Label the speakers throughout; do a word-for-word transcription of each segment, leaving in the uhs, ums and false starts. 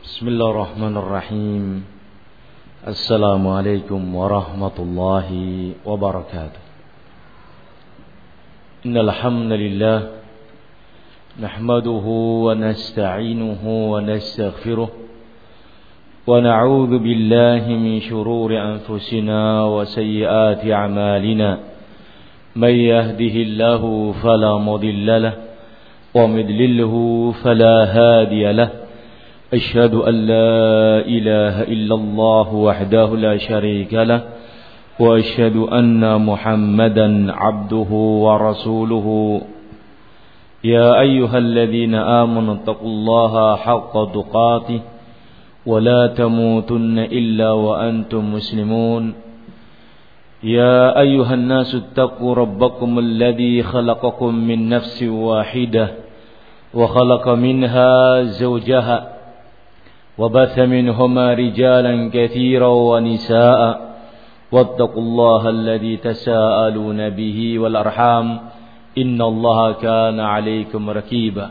Speaker 1: Bismillahirrahmanirrahim. Assalamualaikum warahmatullahi wabarakatuh. Innal hamdalillah nahmaduhu wa nasta'inuhu wa nastaghfiruh wa na'udzu billahi min shururi anfusina wa sayyiati a'malina. May yahdihillahu fala mudilla lahu wa may yudlilhu fala hadiya lahu. أشهد أن لا إله إلا الله وحده لا شريك له وأشهد أن محمدا عبده ورسوله يا أيها الذين آمنوا اتقوا الله حق تقاته ولا تموتن إلا وأنتم مسلمون يا أيها الناس اتقوا ربكم الذي خلقكم من نفس واحدة وخلق منها زوجها وبث منهما رجالا كثيرا ونساء واتقوا الله الذي تساءلون به والأرحام إن الله كان عليكم رقيبا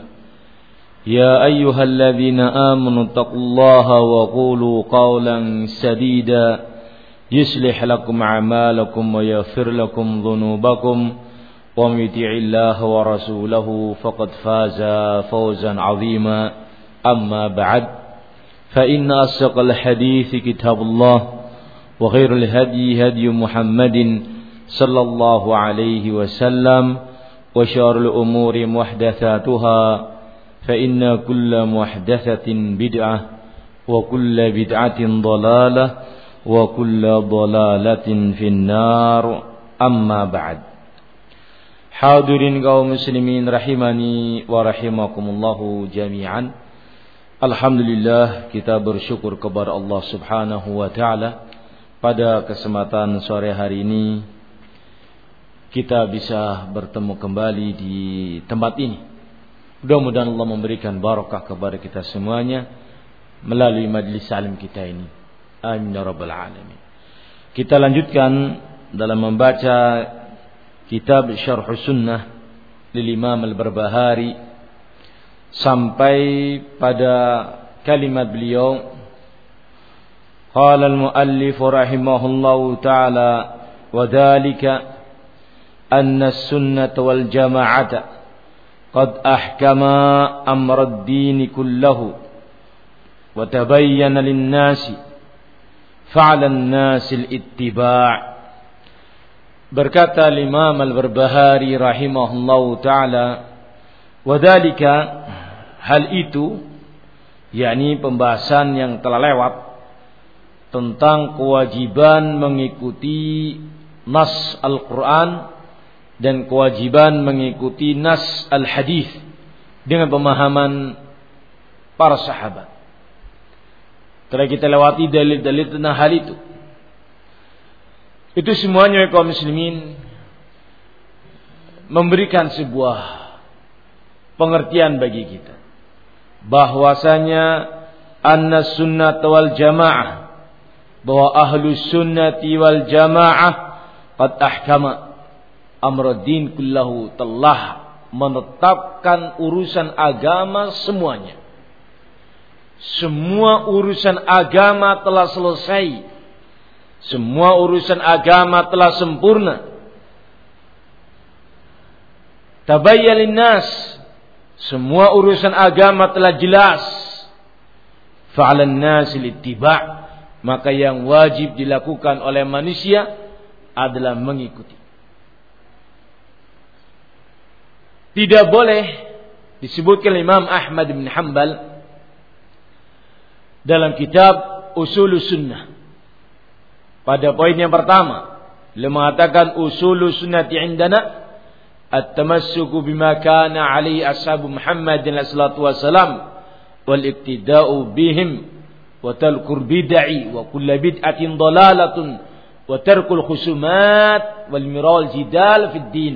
Speaker 1: يا أيها الذين آمنوا اتقوا الله وقولوا قولا سديدا يصلح لكم أعمالكم ويغفر لكم ذنوبكم ومن يطع الله ورسوله فقد فاز فوزا عظيما أما بعد فإن أصدق الحديث كتاب الله وخير الهدي هدي محمد صلى الله عليه وسلم وشر الأمور محدثاتها فإن كل محدثة بدعة وكل بدعة ضلالة وكل ضلالة في النار أما بعد. Hadirin kaum muslimin rahimani wa rahimakumullahu jami'an. Alhamdulillah, kita bersyukur kepada Allah Subhanahu wa taala pada kesempatan sore hari ini kita bisa bertemu kembali di tempat ini. Mudah-mudahan Allah memberikan barakah kepada kita semuanya melalui majlis salim kita ini. Amin ya rabbal alamin. Kita lanjutkan dalam membaca kitab Syarh Sunnah lil Imam Al-Barbahari sampai pada kalimat beliau, qala al-muallif rahimahullahu ta'ala wa dhalika anna as-sunnah wal jama'ata qad ahkama amra ad-din kullahu wa tabayyana lin-nasi fa'ala an-nasi al-ittiba'. Berkata Imam Al-Barbahari rahimahullahu ta'ala, wa dhalika, hal itu, yakni pembahasan yang telah lewat tentang kewajiban mengikuti nas Al-Quran dan kewajiban mengikuti nas Al-Hadis dengan pemahaman para sahabat. Telah kita lewati dalil-dalil tentang hal itu. Itu semuanya kaum muslimin memberikan sebuah pengertian bagi kita bahwasanya anna sunnah wal jamaah, bahwa ahlu sunnati wal jamaah qad ahkama amruddin kullahu, telah menetapkan urusan agama semuanya. Semua urusan agama telah selesai, semua urusan agama telah sempurna. Tabayyana linnas, semua urusan agama telah jelas. Fa'alan nasil ittiba', maka yang wajib dilakukan oleh manusia adalah mengikuti. Tidak boleh disebutkan Imam Ahmad bin Hanbal dalam kitab Ushulus Sunnah pada poin yang pertama, beliau mengatakan Ushulus Sunnati indana at-tamassuku bima kana alaihi ashabu Muhammadin sallallahu alaihi wasallam wal iktida'u bihim wa tarkul bid'i wa kullu bid'atin dalalatun wa tarkul khusumat wal miral jidal fid din.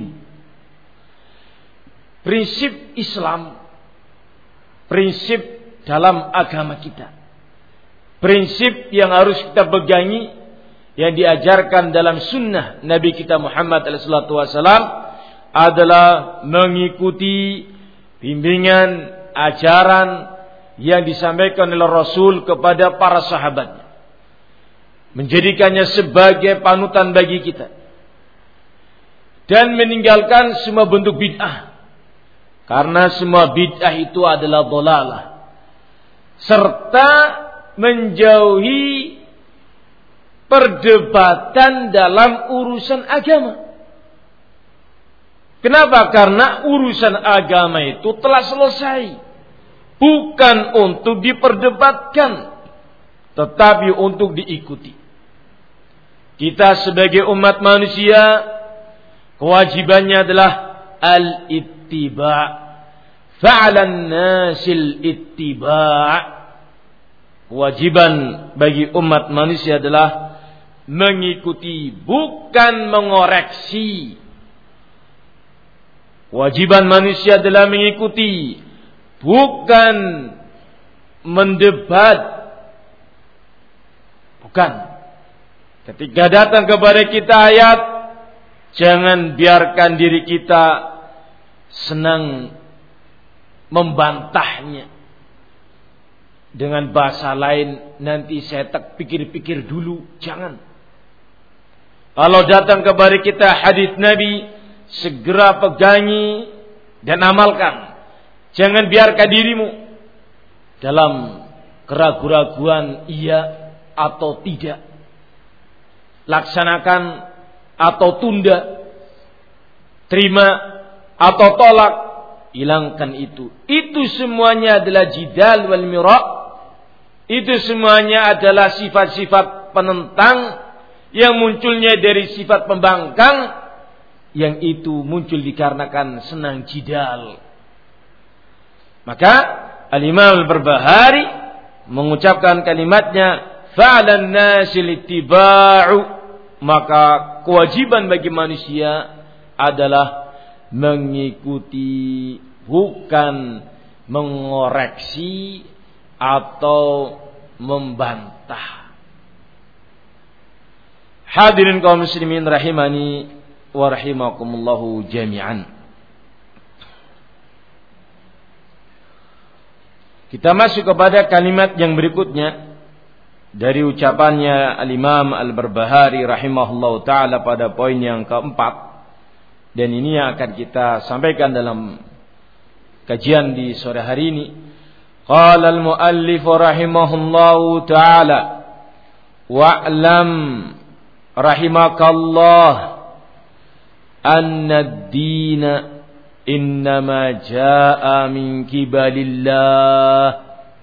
Speaker 1: Prinsip Islam, prinsip dalam agama kita, prinsip yang harus kita pegangi, yang diajarkan dalam sunnah Nabi kita Muhammad sallallahu alaihi wasallam adalah mengikuti bimbingan, ajaran yang disampaikan oleh Rasul kepada para sahabatnya, menjadikannya sebagai panutan bagi kita, dan meninggalkan semua bentuk bid'ah, karena semua bid'ah itu adalah dhalalah, serta menjauhi perdebatan dalam urusan agama. Kenapa? Karena urusan agama itu telah selesai, bukan untuk diperdebatkan, tetapi untuk diikuti. Kita sebagai umat manusia, kewajibannya adalah al-ittiba'. Fa'alan nasil ittiba'. Kewajiban bagi umat manusia adalah mengikuti, bukan mengoreksi. Kewajiban manusia adalah mengikuti, bukan mendebat. Bukan. Ketika datang kepada kita ayat, jangan biarkan diri kita senang membantahnya dengan bahasa lain. Nanti saya tak pikir-pikir dulu. Jangan. Kalau datang kepada kita hadis Nabi, segera pegangi dan amalkan. Jangan biarkan dirimu dalam keraguan-raguan iya atau tidak, laksanakan atau tunda, terima atau tolak. Hilangkan itu. Itu semuanya adalah jidal wal mira'. Itu semuanya adalah sifat-sifat penentang yang munculnya dari sifat pembangkang, yang itu muncul dikarenakan senang jidal. Maka Al-Imam Al-Barbahari mengucapkan kalimatnya, fa'alan nasil ittiba'u, maka kewajiban bagi manusia adalah mengikuti, bukan mengoreksi atau membantah. Hadirin kaum muslimin rahimani wa rahimakumullahu jami'an. Kita masuk kepada kalimat yang berikutnya dari ucapannya Al-Imam Al-Barbahari rahimahullahu ta'ala pada poin yang keempat. Dan ini yang akan kita sampaikan dalam kajian di sore hari ini. Qala al-muallif rahimahullahu ta'ala, wa'lam rahimakallah anna ad-dina innama jaa'a min kibalillah.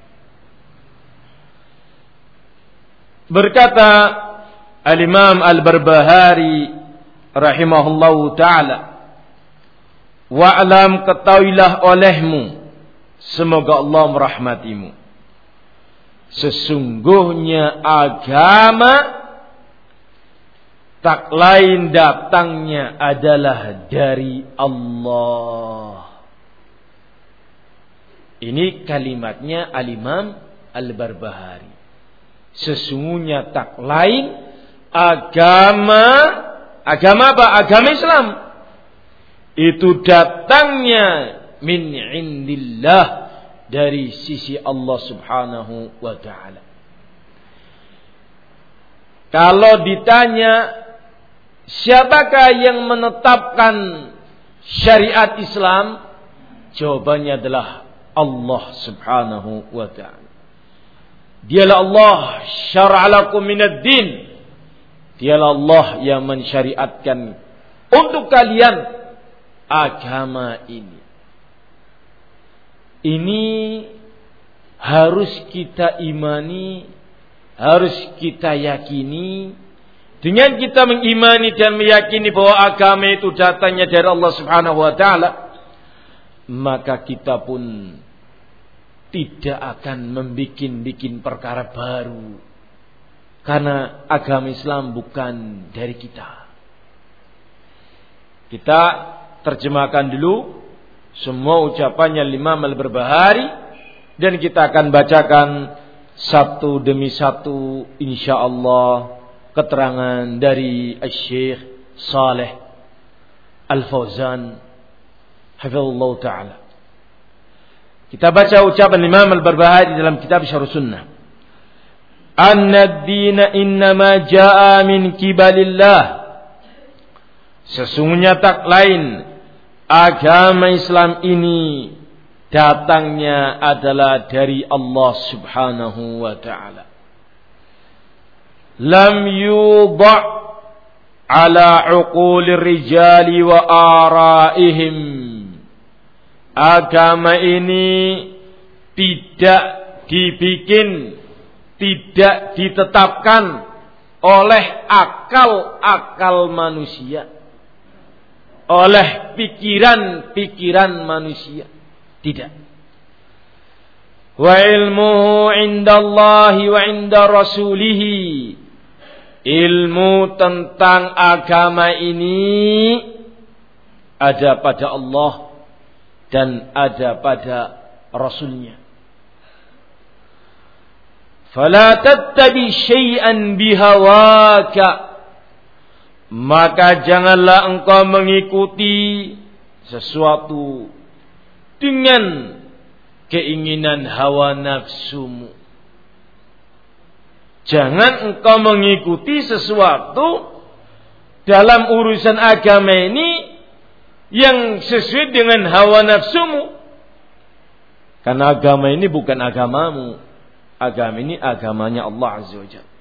Speaker 1: Berkata Al-Imam Al-Barbahari rahimahullahu ta'ala, wa'lam, ketahuilah olehmu, semoga Allah merahmatimu, sesungguhnya agama tak lain datangnya adalah dari Allah. Ini kalimatnya Al-Imam Al-Barbahari. Sesungguhnya tak lain agama, agama apa? Agama Islam itu datangnya min indillah, dari sisi Allah subhanahu wa ta'ala. Kalau ditanya siapakah yang menetapkan syariat Islam, jawabannya adalah Allah subhanahu wa ta'ala. Dialah Allah syara'alakum minad din. Dialah Allah yang mensyariatkan untuk kalian agama ini. Ini harus kita imani, harus kita yakini. Dengan kita mengimani dan meyakini bahwa agama itu datangnya dari Allah subhanahu wa ta'ala, maka kita pun tidak akan membikin-bikin perkara baru. Karena agama Islam bukan dari kita. Kita terjemahkan dulu semua ucapannya Imam Al-Barbahari, dan kita akan bacakan satu demi satu insyaallah keterangan dari Syekh Saleh Al-Fauzan hafizallahu ta'ala. Kita baca ucapan Imam Al-Barbahari dalam kitab Syarh Sunnah. Anna ad-dina innama jaa min kibalillah. Sesungguhnya tak lain agama Islam ini datangnya adalah dari Allah Subhanahu wa ta'ala. Lam yudha' ala uqulir rijali wa araihim. Agama ini tidak dibikin, tidak ditetapkan oleh akal-akal manusia, oleh pikiran-pikiran manusia. Tidak. Wa ilmuhu indallahi wa inda rasulihi. Ilmu tentang agama ini ada pada Allah dan ada pada Rasulnya. Fala tattabi syai'an bihawaka. Maka janganlah engkau mengikuti sesuatu dengan keinginan hawa nafsumu. Jangan engkau mengikuti sesuatu dalam urusan agama ini yang sesuai dengan hawa nafsumu. Karena agama ini bukan agamamu. Agama ini agamanya Allah Azza wa Jalla.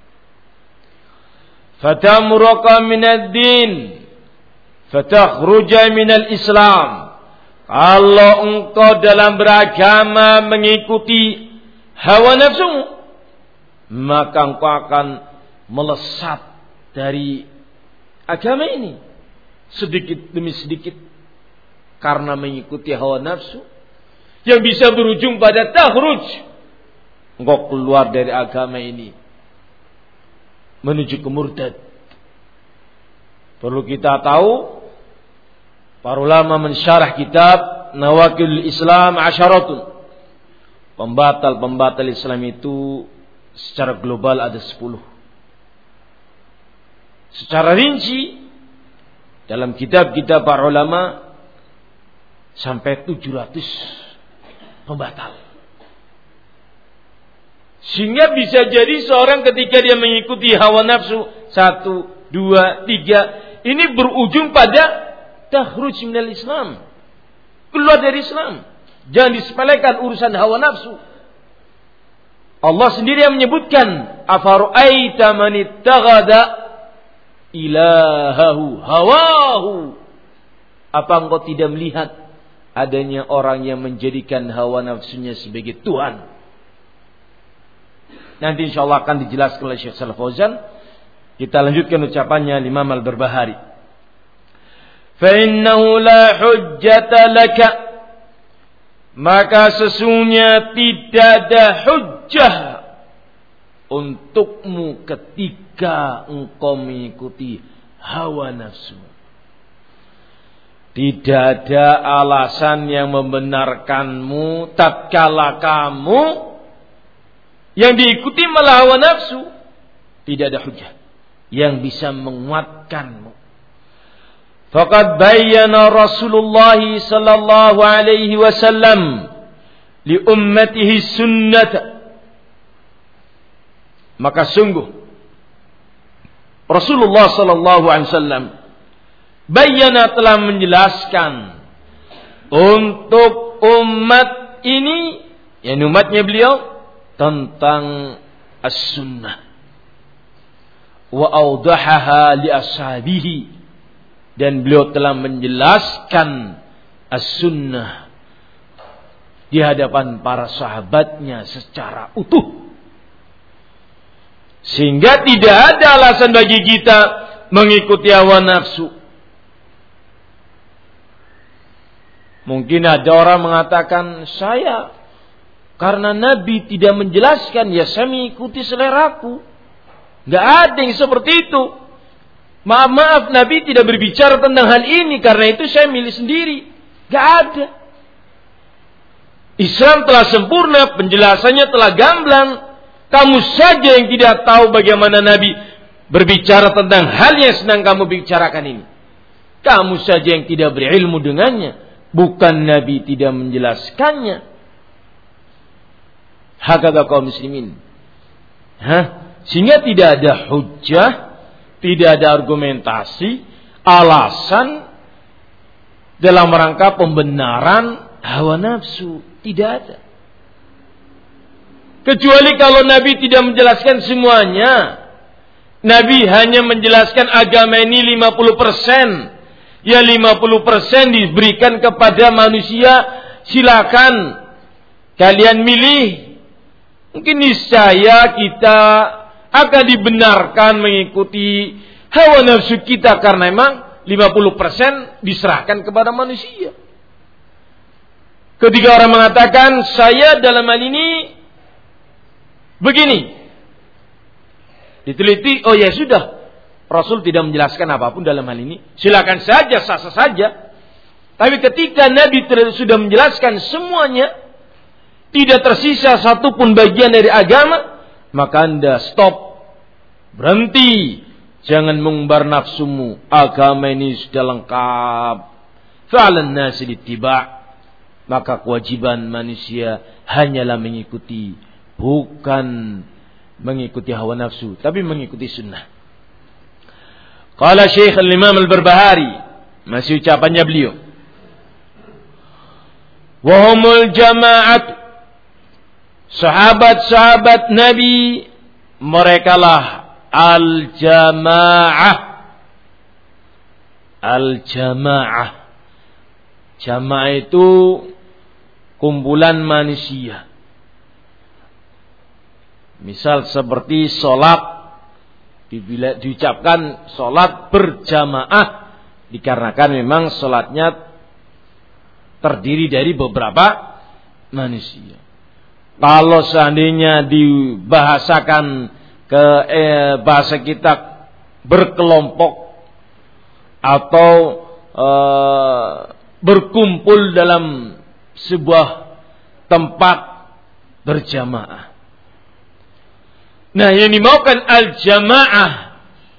Speaker 1: Fatamruqa minad din fatakhruja minal Islam. Kalau engkau dalam beragama mengikuti hawa nafsumu, maka engkau akan melesat dari agama ini sedikit demi sedikit karena mengikuti hawa nafsu yang bisa berujung pada takhruj, engkau keluar dari agama ini menuju ke murtad. Perlu kita tahu, para ulama mensyarah kitab Nawaqidul Islam Asyaratun. Pembatal-pembatal Islam itu secara global ada sepuluh. Secara rinci dalam kitab-kitab para ulama sampai tujuh ratus pembatal. Sehingga bisa jadi seorang ketika dia mengikuti hawa nafsu satu, dua, tiga, ini berujung pada takhruj minal Islam, keluar dari Islam. Jangan disepelekan urusan hawa nafsu. Allah sendiri yang menyebutkan, afara'aita man ittakhadha ilahahu hawahu. Apa engkau tidak melihat adanya orang yang menjadikan hawa nafsunya sebagai Tuhan? Nanti insyaallah akan dijelaskan oleh Syekh Shalih Fauzan. Kita lanjutkan ucapannya Imam Al-Barbahari. Fa innahu la hujjata laka. Maka sesungguhnya tidak ada hujjah untukmu ketika engkau mengikuti hawa nafsu. Tidak ada alasan yang membenarkanmu tatkala kamu yang diikuti malah hawa nafsu. Tidak ada hujjah yang bisa menguatkanmu. Faqad bayyana Rasulullah sallallahu alaihi wasallam li ummatihi sunnata. Maka sungguh Rasulullah sallallahu alaihi wasallam bayyana telah menjelaskan untuk umat ini, yang umatnya beliau, tentang as-sunnah. Wa awdahaha li ashabihi, dan beliau telah menjelaskan as-sunnah di hadapan para sahabatnya secara utuh. Sehingga tidak ada alasan bagi kita mengikuti hawa nafsu. Mungkin ada orang mengatakan, saya karena Nabi tidak menjelaskan, ya saya mengikuti seleraku. Gak ada yang seperti itu. Maaf-maaf, Nabi tidak berbicara tentang hal ini, karena itu saya milih sendiri. Gak ada. Islam telah sempurna, penjelasannya telah gamblang. Kamu saja yang tidak tahu bagaimana Nabi berbicara tentang hal yang sedang kamu bicarakan ini. Kamu saja yang tidak berilmu dengannya. Bukan Nabi tidak menjelaskannya. Hakadha kaum muslimin. Hah? Sehingga tidak ada hujjah, tidak ada argumentasi, alasan dalam rangka pembenaran hawa nafsu. Tidak ada. Kecuali kalau Nabi tidak menjelaskan semuanya. Nabi hanya menjelaskan agama ini lima puluh persen. Ya lima puluh persen diberikan kepada manusia. Silakan kalian milih. Mungkin niscaya kita akan dibenarkan mengikuti hawa nafsu kita. Karena memang lima puluh persen diserahkan kepada manusia. Ketika orang mengatakan saya dalam hal ini begini. Diteliti, oh ya sudah. Rasul tidak menjelaskan apapun dalam hal ini. Silakan saja, sah-sah saja. Tapi ketika Nabi sudah menjelaskan semuanya, tidak tersisa satupun bagian dari agama, maka Anda stop. Berhenti. Jangan mengumbar nafsumu. Agama ini sudah lengkap. Fa'alan nasi dittiba'. Maka kewajiban manusia hanyalah mengikuti. Bukan mengikuti hawa nafsu, tapi mengikuti sunnah. Qala Syekh al-Imam al-Barbahari, masih ucapannya beliau. Wa humul jama'at, sahabat-sahabat Nabi, merekalah al-jama'ah. Al-jama'ah. Jamaah itu kumpulan manusia. Misal seperti sholat, diucapkan sholat berjamaah, dikarenakan memang sholatnya terdiri dari beberapa manusia. Kalau seandainya dibahasakan ke eh, bahasa kita berkelompok atau eh, berkumpul dalam sebuah tempat berjamaah. Nah, yang dimaukan al-jamaah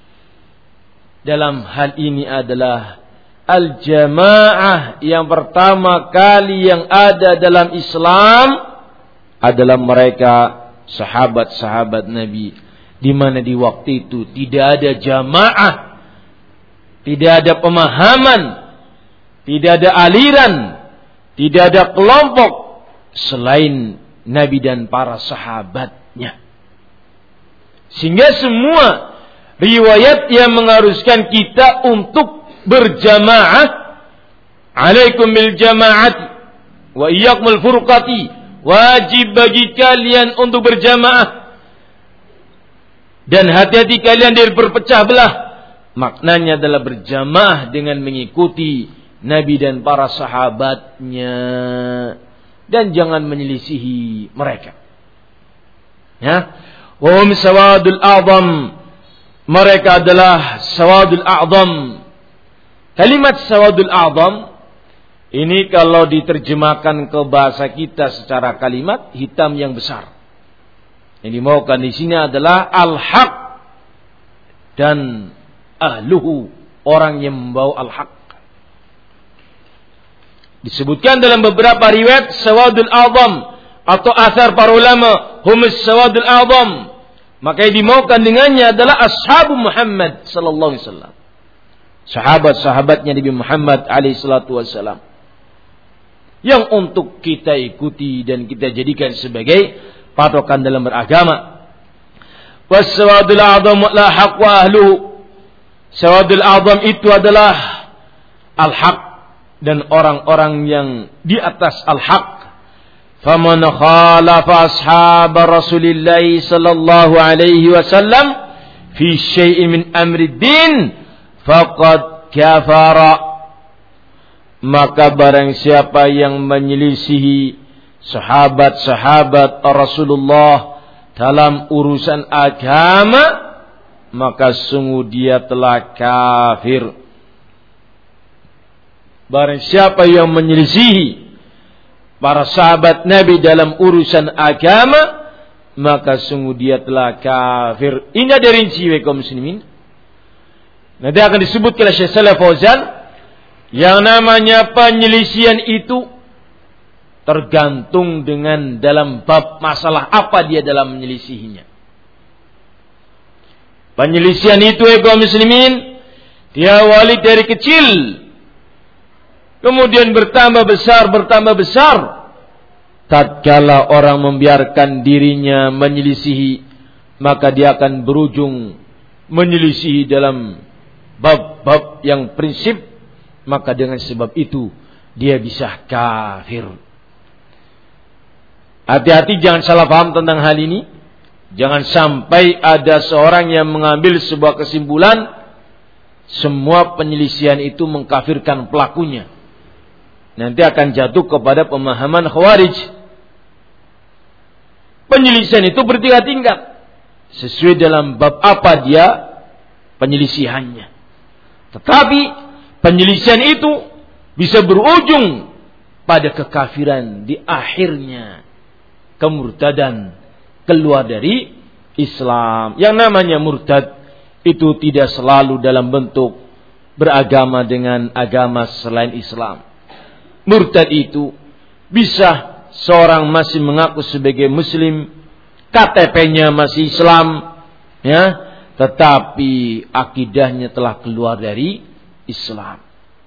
Speaker 1: dalam hal ini adalah al-jamaah yang pertama kali yang ada dalam Islam adalah mereka sahabat-sahabat Nabi, di mana di waktu itu tidak ada jamaah, tidak ada pemahaman, tidak ada aliran, tidak ada kelompok selain Nabi dan para sahabatnya. Sehingga semua riwayat yang mengharuskan kita untuk berjamaah, alaikum bil jama'ati wa iyyakumul furqati, wajib bagi kalian untuk berjamaah dan hati-hati kalian dari berpecah belah. Maknanya adalah berjamaah dengan mengikuti Nabi dan para sahabatnya, dan jangan menyelisihi mereka. Ya. Wahum sawadul a'zam, mereka adalah sawadul a'zam. Kalimat sawadul a'zam ini kalau diterjemahkan ke bahasa kita secara kalimat, hitam yang besar. Yang dimaukan di sini adalah al-haq dan ahluhu, orang yang membawa al-haq. Disebutkan dalam beberapa riwayat sawadul a'zam atau asar para ulama, humus sawadul a'zam. Maka yang dimaukan dengannya adalah ashabu Muhammad sallallahu alaihi wasallam. Sahabat-sahabatnya Nabi Muhammad alaihi salatu wasallam. Yang untuk kita ikuti dan kita jadikan sebagai patokan dalam beragama. Was-sawadul a'zam la haqq wa ahluhu. Sawadul a'zam itu adalah al-haq dan orang-orang yang di atas al-haq. فَمَنْ خَالَفَ أَصْحَابَ رَسُولِ اللَّهِ صَلَّى اللَّهُ عَلَيْهِ وَسَلَّمَ فِي شَيْءٍ مِنْ أَمْرِ الدِّينِ فَقَدْ كَفَرَ. Maka barang siapa yang menyelisihi sahabat-sahabat Rasulullah dalam urusan agama, maka sungguh dia telah kafir. Barang siapa yang menyelisihi para sahabat Nabi dalam urusan agama, maka sungguh dia telah kafir. Ini ada rinci kaum muslimin. Nanti akan disebut oleh Syekh Shalih Fauzan, yang namanya penyelisihan itu tergantung dengan dalam bab masalah apa dia dalam menyelisihinya. Penyelisihan itu ya kaum muslimin, diawali dari kecil, kemudian bertambah besar, bertambah besar. Tatkala orang membiarkan dirinya menyelisihi, maka dia akan berujung menyelisihi dalam bab-bab yang prinsip, maka dengan sebab itu dia bisa kafir. Hati-hati jangan salah paham tentang hal ini. Jangan sampai ada seorang yang mengambil sebuah kesimpulan semua penyelisihan itu mengkafirkan pelakunya. Nanti akan jatuh kepada pemahaman Khawarij. Penyelisihan itu bertingkat-tingkat sesuai dalam bab apa dia penyelisihannya. Tetapi penyelisihan itu bisa berujung pada kekafiran, di akhirnya kemurtadan, keluar dari Islam. Yang namanya murtad itu tidak selalu dalam bentuk beragama dengan agama selain Islam. Murtad itu bisa seorang masih mengaku sebagai muslim, K T P-nya masih Islam, ya, tetapi akidahnya telah keluar dari Islam.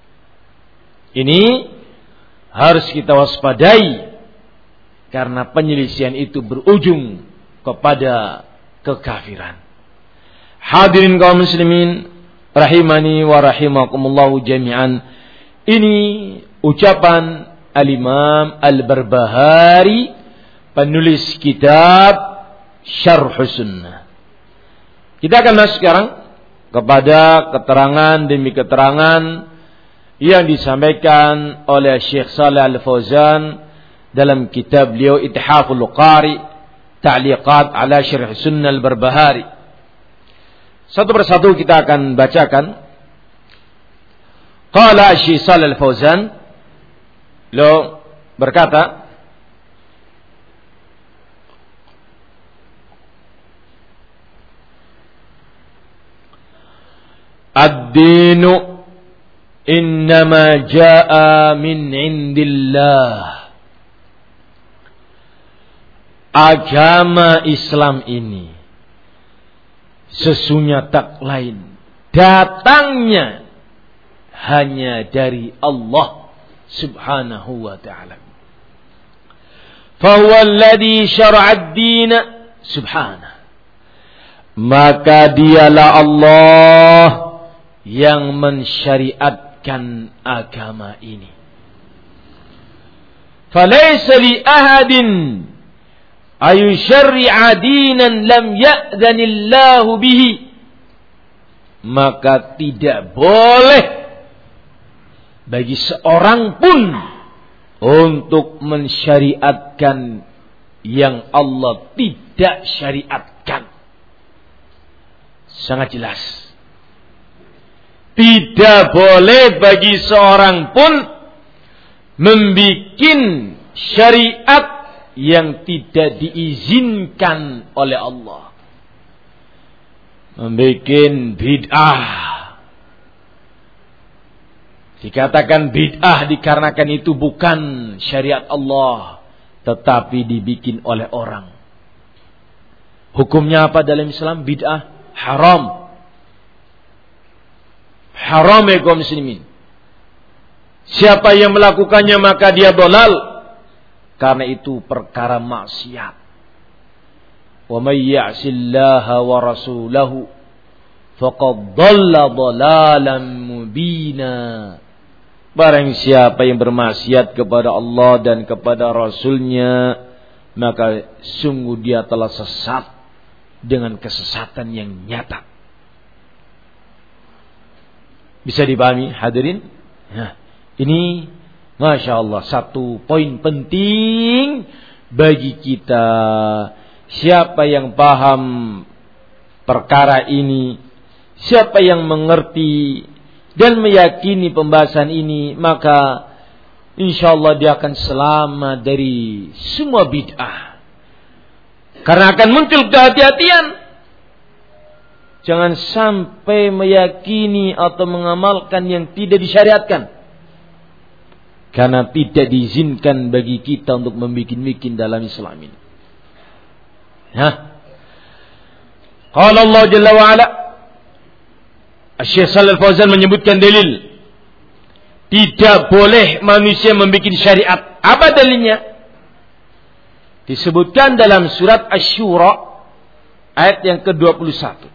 Speaker 1: Ini harus kita waspadai, karena penyelisihan itu berujung kepada kekafiran. Hadirin kaum muslimin rahimani wa rahimakumullahu jami'an. Ini ucapan Al-Imam Al-Barbahari, penulis kitab Syarh Sunnah. Kita akan masuk sekarang kepada keterangan demi keterangan yang disampaikan oleh Syekh Shalih Al-Fauzan dalam kitab beliau Ithaful Qari, Ta'liqat ala Syarh Sunnah Al-Barbahari. Satu persatu kita akan bacakan. Qala Syekh Shalih Al-Fauzan, beliau berkata, ad-dinu innama jaa min indillah. Agama Islam ini sesungguhnya tak lain datangnya hanya dari Allah subhanahu wa ta'ala. Fahuwa alladhi syara'a ad-din subhanahu. Maka dialah Allah yang mensyariatkan agama ini. Falaysa li ahadin ayusyarri'a dinan lam ya'dhanillahu bihi. Maka tidak boleh bagi seorang pun untuk mensyariatkan yang Allah tidak syariatkan. Sangat jelas. Tidak boleh bagi seorang pun membikin syariat yang tidak diizinkan oleh Allah. Membikin bid'ah. Dikatakan bid'ah dikarenakan itu bukan syariat Allah, tetapi dibikin oleh orang. Hukumnya apa dalam Islam? Bid'ah haram. Haram ya kaum muslimin. Siapa yang melakukannya maka dia dolal, karena itu perkara maksiat. Wa may ya'sillaha wa rasulahu faqad dhalla dhalalan mubina. Barang siapa yang bermaksiat kepada Allah dan kepada Rasulnya, maka sungguh dia telah sesat dengan kesesatan yang nyata. Bisa dipahami hadirin? Nah, ini Masya Allah satu poin penting bagi kita. Siapa yang paham perkara ini, siapa yang mengerti dan meyakini pembahasan ini, maka insya Allah dia akan selamat dari semua bid'ah. Karena akan muncul kehati-hatian. Jangan sampai meyakini atau mengamalkan yang tidak disyariatkan. Karena tidak diizinkan bagi kita untuk membikin-bikin dalam Islam ini. Hah? Qala Allah Jalla wa Ala, Syekh Shalal Fauzan menyebutkan dalil. Tidak boleh manusia membikin syariat. Apa dalilnya? Disebutkan dalam surat Asy-Syura ayat yang ke dua puluh satu.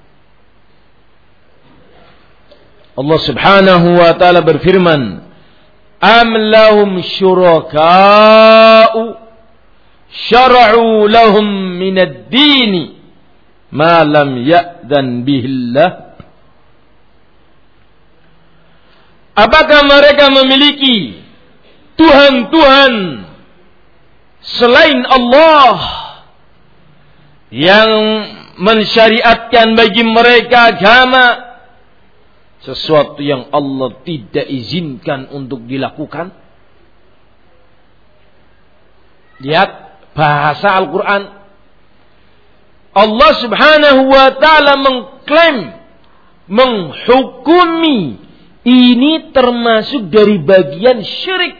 Speaker 1: Allah Subhanahu wa taala berfirman, "Am lahum syuraka'u syara'u lahum minad dini ma lam ya'dzan bihillah." Apakah mereka memiliki Tuhan-Tuhan selain Allah yang mensyariatkan bagi mereka agama, sesuatu yang Allah tidak izinkan untuk dilakukan? Lihat bahasa Al-Quran. Allah Subhanahu wa ta'ala mengklaim, menghukumi, ini termasuk dari bagian syirik.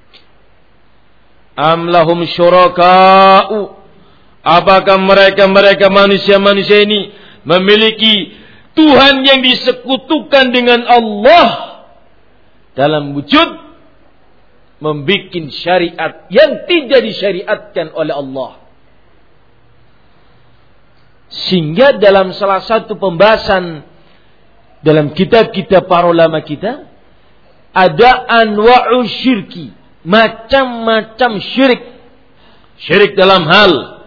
Speaker 1: Am lahum syuraka'u, apakah mereka-mereka manusia-manusia ini memiliki Tuhan yang disekutukan dengan Allah dalam wujud membuat syariat yang tidak disyariatkan oleh Allah. Sehingga dalam salah satu pembahasan dalam kitab-kitab para ulama kita, ada anwa'u syirki, macam-macam syirik. Syirik dalam hal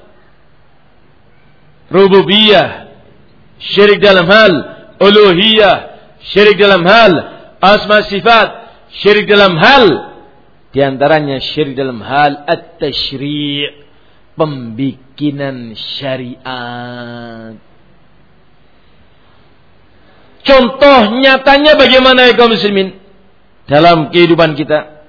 Speaker 1: rububiyah, syirik dalam hal uluhiyah, syirik dalam hal asma sifat, syirik dalam hal, di antaranya syirik dalam hal at-tasyri', pembikinan syariat. Contoh nyatanya bagaimana ya kaum muslimin dalam kehidupan kita?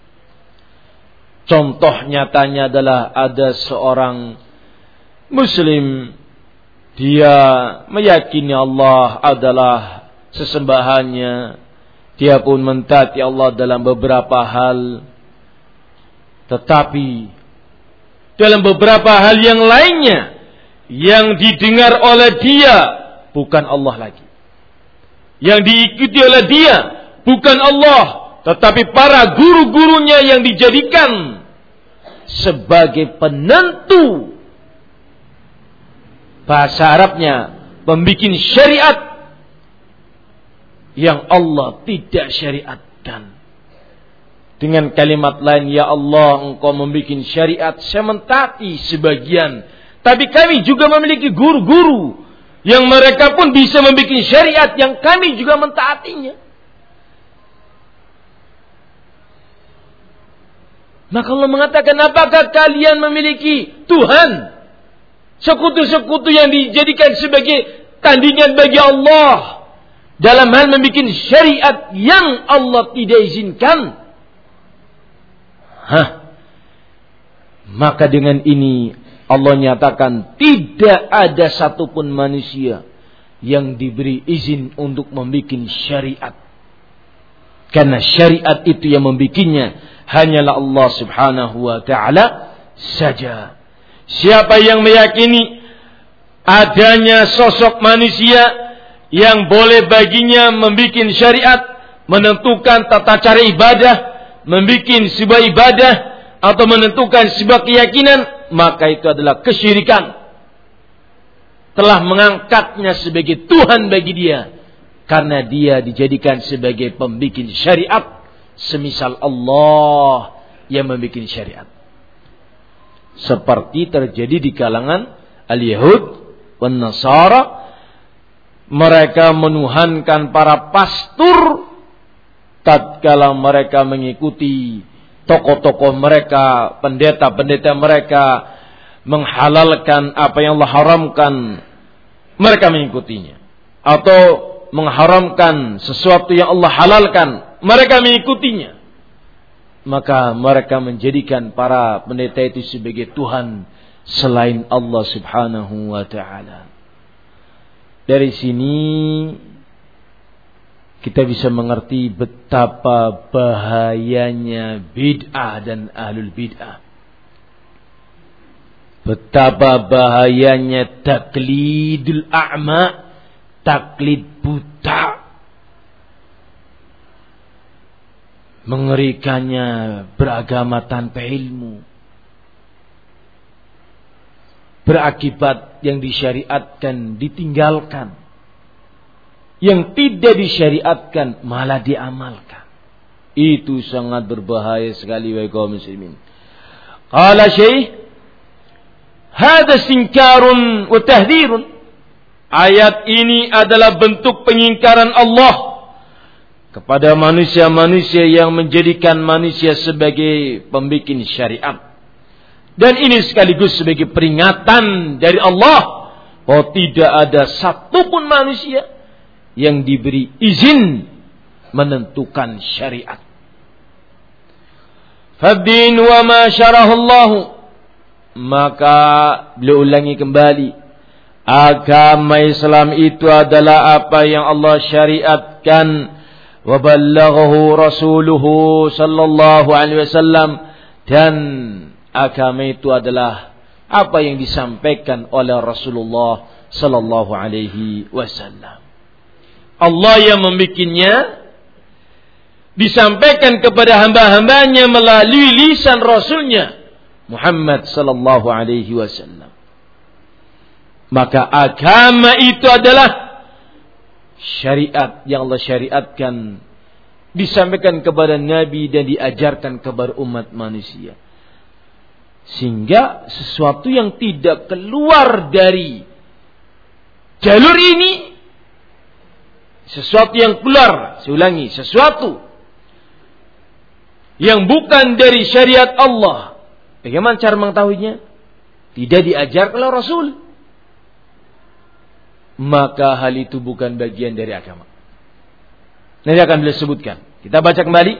Speaker 1: Contoh nyatanya adalah ada seorang muslim, dia meyakini Allah adalah sesembahannya, dia pun mentaati Allah dalam beberapa hal, tetapi dalam beberapa hal yang lainnya yang didengar oleh dia bukan Allah lagi. Yang diikuti oleh dia bukan Allah, tetapi para guru-gurunya yang dijadikan sebagai penentu. Bahasa Arabnya membikin syariat yang Allah tidak syariatkan. Dengan kalimat lain, ya Allah, engkau membikin syariat, saya mentaati sebagian, tapi kami juga memiliki guru-guru yang mereka pun bisa membuat syariat yang kami juga mentaatinya. Maka Allah mengatakan, apakah kalian memiliki Tuhan, sekutu-sekutu yang dijadikan sebagai tandingan bagi Allah dalam hal membuat syariat yang Allah tidak izinkan? Hah? Maka dengan ini Allah nyatakan tidak ada satupun manusia yang diberi izin untuk membuat syariat. Karena syariat itu yang membikinnya hanyalah Allah Subhanahu wa ta'ala saja. Siapa yang meyakini adanya sosok manusia yang boleh baginya membuat syariat, menentukan tata cara ibadah, membuat sebuah ibadah, atau menentukan sebuah keyakinan, maka itu adalah kesyirikan. Telah mengangkatnya sebagai Tuhan bagi dia, karena dia dijadikan sebagai pembikin syariat, semisal Allah yang membikin syariat. Seperti terjadi di kalangan al-Yahud wan Nasara, mereka menuhankan para pastor tatkala mereka mengikuti tokoh-tokoh mereka, pendeta-pendeta mereka menghalalkan apa yang Allah haramkan, mereka mengikutinya. Atau mengharamkan sesuatu yang Allah halalkan, mereka mengikutinya. Maka mereka menjadikan para pendeta itu sebagai Tuhan selain Allah Subhanahu wa ta'ala. Dari sini kita bisa mengerti betapa bahayanya bid'ah dan ahlul bid'ah. Betapa bahayanya taklidul a'ma, taklid buta. Mengerikannya beragama tanpa ilmu. Berakibat yang disyariatkan ditinggalkan. Yang tidak disyariatkan malah diamalkan. Itu sangat berbahaya sekali wahai kaum muslimin. Qala Syekh, hada sinkarun wa tahdhirun. Ayat ini adalah bentuk pengingkaran Allah kepada manusia-manusia yang menjadikan manusia sebagai pembikin syariat. Dan ini sekaligus sebagai peringatan dari Allah bahwa tidak ada satupun manusia yang diberi izin menentukan syariat. Fad-din wa ma syarahullahu. Maka beliau ulangi kembali, agama Islam itu adalah apa yang Allah syariatkan. Wa ballaghahu rasuluhu sallallahu alaihi wasallam, dan agama itu adalah apa yang disampaikan oleh Rasulullah sallallahu alaihi wasallam. Allah yang membikinnya, disampaikan kepada hamba-hambanya melalui lisan Rasulnya Muhammad sallallahu alaihi wasallam. Maka agama itu adalah syariat yang Allah syariatkan, disampaikan kepada Nabi dan diajarkan kepada umat manusia. Sehingga sesuatu yang tidak keluar dari jalur ini, sesuatu yang keluar, saya ulangi, sesuatu yang bukan dari syariat Allah, bagaimana cara mengetahuinya? Tidak diajarkan oleh Rasul. Maka hal itu bukan bagian dari agama. Nanti akan beliau sebutkan. Kita baca kembali.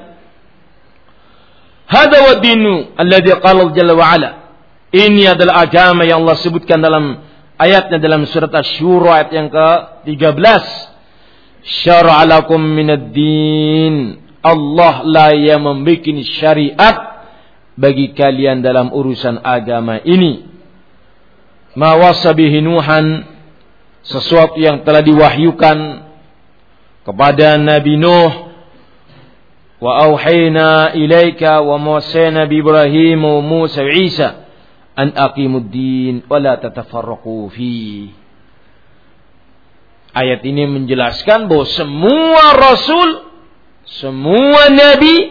Speaker 1: Hada wa dinu alladhi qala jalla wa ala. Ini adalah agama yang Allah sebutkan dalam ayatnya dalam surat Asy-Syura ayat yang ke tiga belas. Syara'a lakum minad din. Allah lah yang membuat syariat bagi kalian dalam urusan agama ini. Ma wasa bihi Nuhan, sesuatu yang telah diwahyukan kepada Nabi Nuh. Wa auhayna ilaika wa musaina bi Ibrahim wa Musa wa Isa an aqimuddin wa la tatafarraqu fi. Ayat ini menjelaskan bahwa semua rasul, semua nabi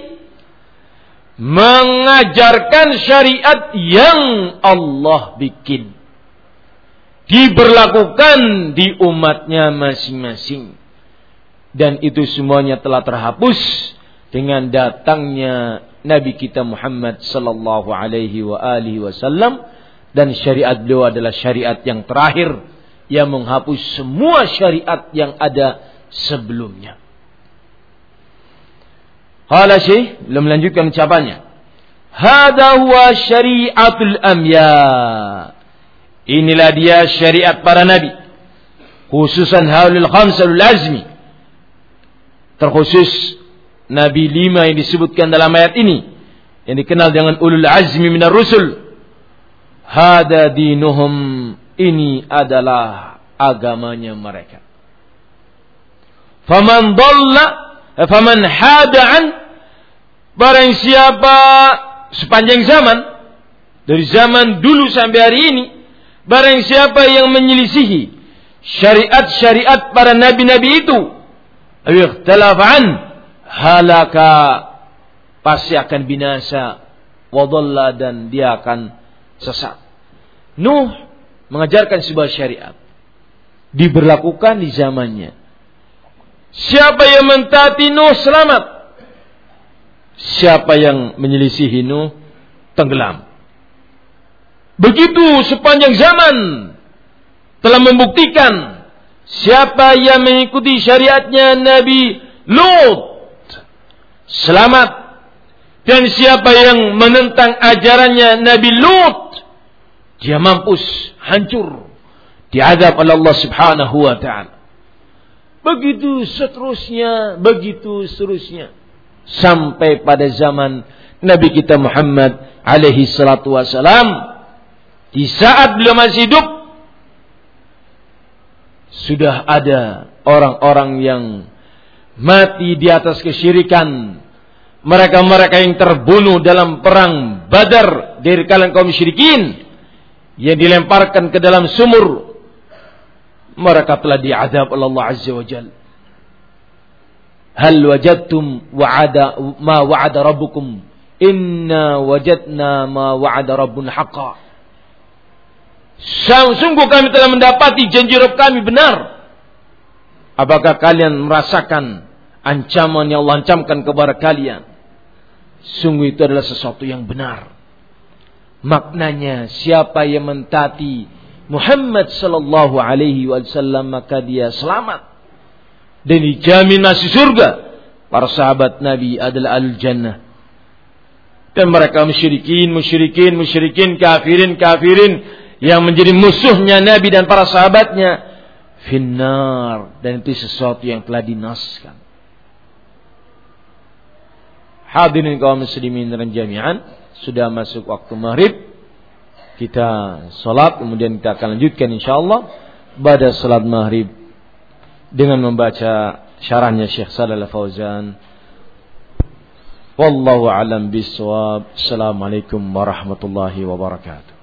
Speaker 1: mengajarkan syariat yang Allah bikin, diberlakukan di umatnya masing-masing. Dan itu semuanya telah terhapus dengan datangnya Nabi kita Muhammad sallallahu alaihi wa alihi wasallam, dan syariat beliau adalah syariat yang terakhir yang menghapus semua syariat yang ada sebelumnya. Qala Syekh, belum melanjutkan ucapannya. Hada huwa syariatul anbiya. Inilah dia syariat para nabi, khususan haulul khamsul azmi, terkhusus nabi lima yang disebutkan dalam ayat ini, yang dikenal dengan ulul azmi minar rusul. Hada dinuhum, ini adalah agamanya mereka. Faman dhalla, faman hada'an, barang siapa sepanjang zaman, dari zaman dulu sampai hari ini, barang siapa yang menyelisihi syariat-syariat para nabi-nabi itu, ikhtalafan, halaka, pasti akan binasa, wadalla, dan dia akan sesat. Nuh mengajarkan sebuah syariat, diberlakukan di zamannya. Siapa yang mentaati Nuh selamat, siapa yang menyelisihi Nuh tenggelam. Begitu sepanjang zaman telah membuktikan siapa yang mengikuti syariatnya Nabi Lut selamat, dan siapa yang menentang ajarannya Nabi Lut, dia mampus, hancur, diazab oleh Allah Subhanahu wa ta'ala. begitu seterusnya, begitu seterusnya. Sampai pada zaman Nabi kita Muhammad alaihi salatu wassalam, di saat beliau masih hidup, sudah ada orang-orang yang mati di atas kesyirikan. Mereka-mereka yang terbunuh dalam perang Badar dari kalangan kaum musyrikin, yang dilemparkan ke dalam sumur, mereka telah diazab oleh Allah Azza wa Jalla. Hal wajadtum wa'ada ma wa'ada rabbukum inna wajadna ma wa'ada rabbuna haqqan. Sungguh kami telah mendapati janji Rabb kami benar. Apakah kalian merasakan ancaman yang Allah ancamkan kepada kalian? Sungguh itu adalah sesuatu yang benar. Maknanya siapa yang mentaati Muhammad sallallahu alaihi wasallam maka dia selamat dan dijamin masuk surga. Para sahabat Nabi adalah al-jannah. Dan mereka musyrikin, musyrikin, musyrikin, kafirin, kafirin yang menjadi musuhnya Nabi dan para sahabatnya finnar, dan itu sesuatu yang telah dinaskan. Hadirin kaum muslimin dan jami'an, sudah masuk waktu maghrib. Kita salat, kemudian kita akan lanjutkan insyaallah pada salat maghrib dengan membaca syarahnya Syekh Shalal Al-Fauzan. Wallahu a'lam bishawab. Assalamualaikum warahmatullahi wabarakatuh.